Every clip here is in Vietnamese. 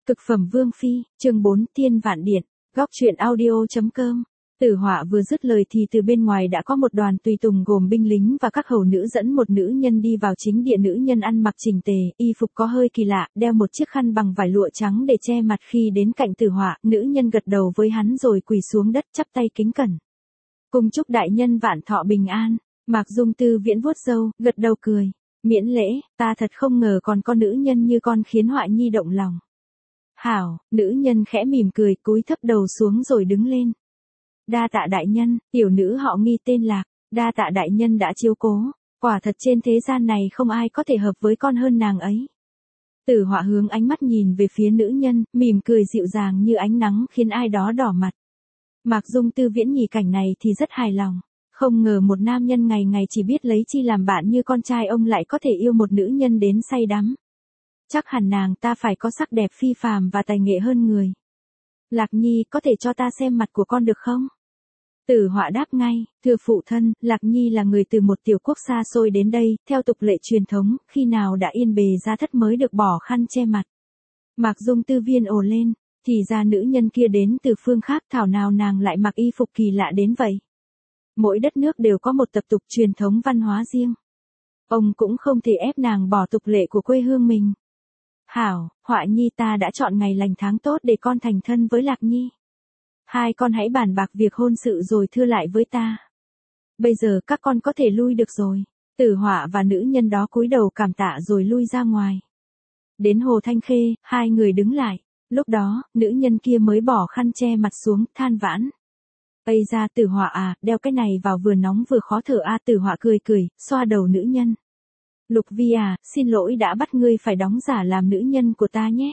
Cực phẩm Vương Phi, chương 4 Tiên Vạn Điện, góc truyện audio.com. Tử Họa vừa dứt lời thì từ bên ngoài đã có một đoàn tùy tùng gồm binh lính và các hầu nữ dẫn một nữ nhân đi vào chính điện. Nữ nhân ăn mặc chỉnh tề, y phục có hơi kỳ lạ, đeo một chiếc khăn bằng vải lụa trắng để che mặt. Khi đến cạnh Tử Họa, nữ nhân gật đầu với hắn rồi quỳ xuống đất chắp tay kính cẩn. Cùng chúc đại nhân vạn thọ bình an. Mạc Dung Tư Viễn vuốt râu, gật đầu cười. Miễn lễ, ta thật không ngờ còn có nữ nhân như con khiến Họa nhi động lòng. Hảo, nữ nhân khẽ mỉm cười, cúi thấp đầu xuống rồi đứng lên. Đa tạ đại nhân, tiểu nữ họ Nghi tên Lạc, đa tạ đại nhân đã chiếu cố, quả thật trên thế gian này không ai có thể hợp với con hơn nàng ấy. Tử Họa hướng ánh mắt nhìn về phía nữ nhân, mỉm cười dịu dàng như ánh nắng khiến ai đó đỏ mặt. Mạc Dung Tư Viễn nhìn cảnh này thì rất hài lòng, không ngờ một nam nhân ngày ngày chỉ biết lấy chi làm bạn như con trai ông lại có thể yêu một nữ nhân đến say đắm. Chắc hẳn nàng ta phải có sắc đẹp phi phàm và tài nghệ hơn người. Lạc Nhi, có thể cho ta xem mặt của con được không? Tử Họa đáp ngay, thưa phụ thân, Lạc Nhi là người từ một tiểu quốc xa xôi đến đây, theo tục lệ truyền thống, khi nào đã yên bề gia thất mới được bỏ khăn che mặt. Mạc Dung Tư Viên ồ lên, thì ra nữ nhân kia đến từ phương khác, thảo nào nàng lại mặc y phục kỳ lạ đến vậy. Mỗi đất nước đều có một tập tục truyền thống văn hóa riêng. Ông cũng không thể ép nàng bỏ tục lệ của quê hương mình. Hảo, Họa nhi ta đã chọn ngày lành tháng tốt để con thành thân với Lạc Nhi. Hai con hãy bàn bạc việc hôn sự rồi thưa lại với ta. Bây giờ các con có thể lui được rồi. Tử Họa và nữ nhân đó cúi đầu cảm tạ rồi lui ra ngoài. Đến Hồ Thanh Khê, hai người đứng lại. Lúc đó, nữ nhân kia mới bỏ khăn che mặt xuống, than vãn. Ây ra Tử Họa à, đeo cái này vào vừa nóng vừa khó thở a. Tử Họa cười cười, xoa đầu nữ nhân. Lục Vi à, xin lỗi đã bắt ngươi phải đóng giả làm nữ nhân của ta nhé.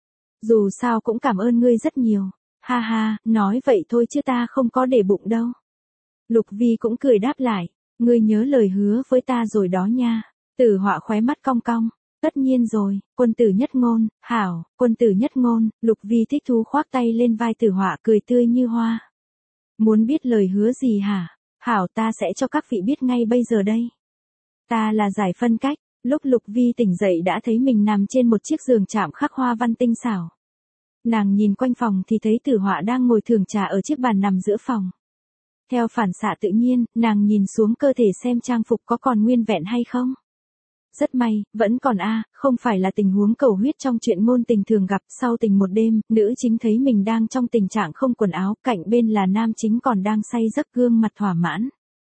Dù sao cũng cảm ơn ngươi rất nhiều. Ha ha, nói vậy thôi chứ ta không có để bụng đâu. Lục Vi cũng cười đáp lại, ngươi nhớ lời hứa với ta rồi đó nha. Tử Họa khóe mắt cong cong, tất nhiên rồi, quân tử nhất ngôn, hảo, quân tử nhất ngôn. Lục Vi thích thú khoác tay lên vai Tử Họa cười tươi như hoa. Muốn biết lời hứa gì hả? Hảo, ta sẽ cho các vị biết ngay bây giờ đây. Ta là Giải Phân Cách. Lúc Lục Vi tỉnh dậy đã thấy mình nằm trên một chiếc giường chạm khắc hoa văn tinh xảo. Nàng nhìn quanh phòng thì thấy Tử Họa đang ngồi thưởng trà ở chiếc bàn nằm giữa phòng. Theo phản xạ tự nhiên, nàng nhìn xuống cơ thể xem trang phục có còn nguyên vẹn hay không. Rất may, vẫn còn không phải là tình huống cầu huyết trong chuyện ngôn tình thường gặp. Sau tình một đêm, nữ chính thấy mình đang trong tình trạng không quần áo, cạnh bên là nam chính còn đang say giấc gương mặt thỏa mãn.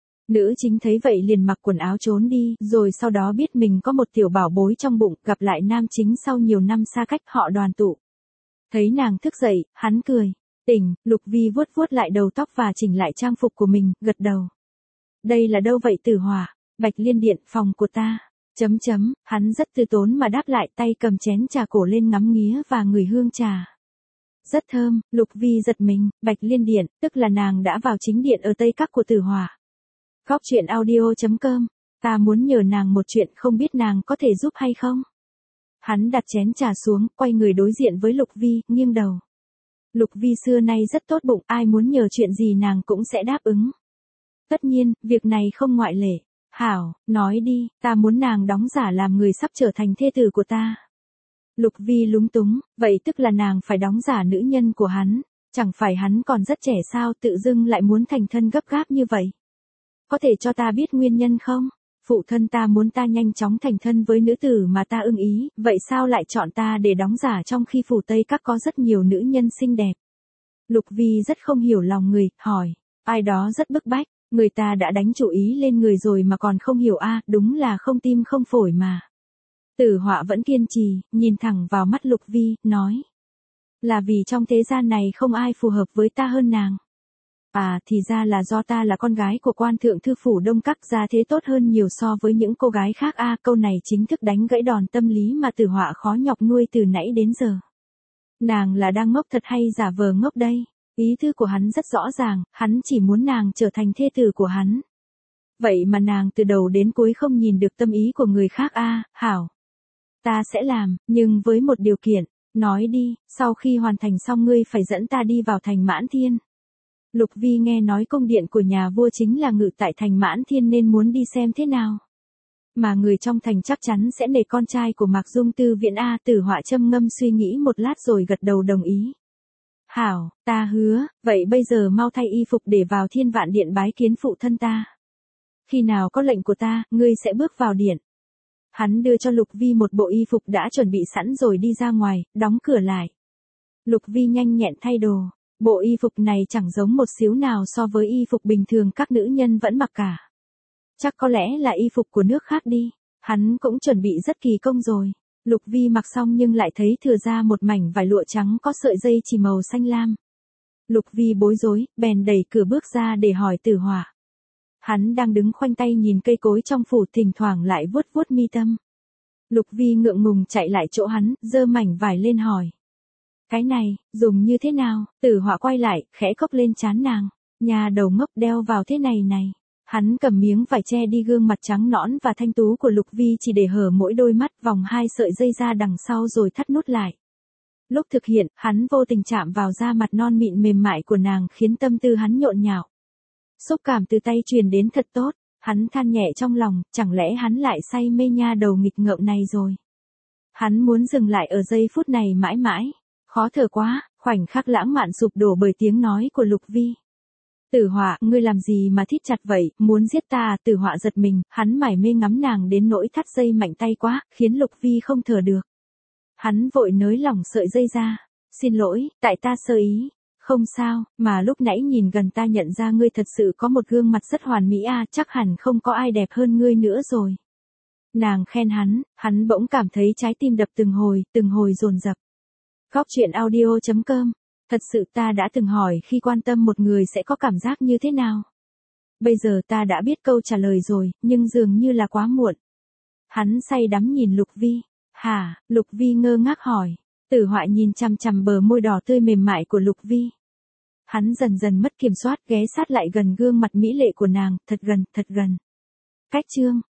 Nữ chính thấy vậy liền mặc quần áo trốn đi, rồi sau đó biết mình có một tiểu bảo bối trong bụng, gặp lại nam chính sau nhiều năm xa cách họ đoàn tụ. Thấy nàng thức dậy, hắn cười. Tỉnh, Lục Vi vuốt vuốt lại đầu tóc và chỉnh lại trang phục của mình, gật đầu. Đây là đâu vậy Tử Họa? Bạch Liên Điện, phòng của ta. Hắn rất từ tốn mà đáp lại, tay cầm chén trà cổ lên ngắm nghía và ngửi hương trà. Rất thơm. Lục Vi giật mình, Bạch Liên Điện, tức là nàng đã vào chính điện ở Tây Các của Tử Họa. Góc truyện audio.com, ta muốn nhờ nàng một chuyện, không biết nàng có thể giúp hay không? Hắn đặt chén trà xuống, quay người đối diện với Lục Vi, nghiêng đầu. Lục Vi xưa nay rất tốt bụng, ai muốn nhờ chuyện gì nàng cũng sẽ đáp ứng. Tất nhiên, việc này không ngoại lệ. Hảo, nói đi, ta muốn nàng đóng giả làm người sắp trở thành thê tử của ta. Lục Vi lúng túng, vậy tức là nàng phải đóng giả nữ nhân của hắn, chẳng phải hắn còn rất trẻ sao, tự dưng lại muốn thành thân gấp gáp như vậy. Có thể cho ta biết nguyên nhân không? Phụ thân ta muốn ta nhanh chóng thành thân với nữ tử mà ta ưng ý, vậy sao lại chọn ta để đóng giả trong khi phủ Tây Các có rất nhiều nữ nhân xinh đẹp? Lục Vi rất không hiểu lòng người, hỏi, ai đó rất bức bách, người ta đã đánh chủ ý lên người rồi mà còn không hiểu đúng là không tim không phổi mà. Tử Họa vẫn kiên trì, nhìn thẳng vào mắt Lục Vi, nói, là vì trong thế gian này không ai phù hợp với ta hơn nàng. Thì ra là do ta là con gái của quan thượng thư phủ Đông Các, gia thế tốt hơn nhiều so với những cô gái khác câu này chính thức đánh gãy đòn tâm lý mà Tử Họa khó nhọc nuôi từ nãy đến giờ. Nàng là đang ngốc thật hay giả vờ ngốc đây? Ý thư của hắn rất rõ ràng, hắn chỉ muốn nàng trở thành thê tử của hắn. Vậy mà nàng từ đầu đến cuối không nhìn được tâm ý của người khác hảo. Ta sẽ làm, nhưng với một điều kiện, nói đi, sau khi hoàn thành xong ngươi phải dẫn ta đi vào thành Mãn Thiên. Lục Vi nghe nói cung điện của nhà vua chính là ngự tại thành Mãn Thiên nên muốn đi xem thế nào. mà người trong thành chắc chắn sẽ nể con trai của Mạc Dung Tư Viễn a. Tử Họa trầm ngâm suy nghĩ một lát rồi gật đầu đồng ý. Hảo, ta hứa, vậy bây giờ mau thay y phục để vào Thiên Vạn Điện bái kiến phụ thân ta. Khi nào có lệnh của ta, ngươi sẽ bước vào điện. Hắn đưa cho Lục Vi một bộ y phục đã chuẩn bị sẵn rồi đi ra ngoài, đóng cửa lại. Lục Vi nhanh nhẹn thay đồ. Bộ y phục này chẳng giống một xíu nào so với y phục bình thường các nữ nhân vẫn mặc cả. Chắc có lẽ là y phục của nước khác đi. Hắn cũng chuẩn bị rất kỳ công rồi. Lục Vi mặc xong nhưng lại thấy thừa ra một mảnh vải lụa trắng có sợi dây chỉ màu xanh lam. Lục Vi bối rối, bèn đẩy cửa bước ra để hỏi Tử Họa. Hắn đang đứng khoanh tay nhìn cây cối trong phủ, thỉnh thoảng lại vuốt vuốt mi tâm. Lục Vi ngượng ngùng chạy lại chỗ hắn, giơ mảnh vải lên hỏi. Cái này, dùng như thế nào? Tử Họa quay lại, khẽ cốc lên trán nàng. Nhà đầu ngốc, đeo vào thế này này. Hắn cầm miếng vải che đi gương mặt trắng nõn và thanh tú của Lục Vi chỉ để hở mỗi đôi mắt, vòng hai sợi dây ra đằng sau rồi thắt nút lại. Lúc thực hiện, hắn vô tình chạm vào da mặt non mịn mềm mại của nàng khiến tâm tư hắn nhộn nhạo. Xúc cảm từ tay truyền đến thật tốt, hắn than nhẹ trong lòng, chẳng lẽ hắn lại say mê nha đầu nghịch ngợm này rồi. Hắn muốn dừng lại ở giây phút này mãi mãi. Khó thở quá, khoảnh khắc lãng mạn sụp đổ bởi tiếng nói của Lục Vi. Tử Họa, ngươi làm gì mà thít chặt vậy, muốn giết ta à? Tử Họa giật mình, hắn mải mê ngắm nàng đến nỗi thắt dây mạnh tay quá, khiến Lục Vi không thở được. Hắn vội nới lỏng sợi dây ra. Xin lỗi, tại ta sơ ý. Không sao, mà lúc nãy nhìn gần ta nhận ra ngươi thật sự có một gương mặt rất hoàn mỹ à, chắc hẳn không có ai đẹp hơn ngươi nữa rồi. Nàng khen hắn bỗng cảm thấy trái tim đập từng hồi dồn dập. Góc truyện audio.com. Thật sự ta đã từng hỏi khi quan tâm một người sẽ có cảm giác như thế nào. Bây giờ ta đã biết câu trả lời rồi, nhưng dường như là quá muộn. Hắn say đắm nhìn Lục Vi. Hả? Lục Vi ngơ ngác hỏi. Tử Họa nhìn chằm chằm bờ môi đỏ tươi mềm mại của Lục Vi. Hắn dần dần mất kiểm soát, ghé sát lại gần gương mặt mỹ lệ của nàng, thật gần. Cách chương.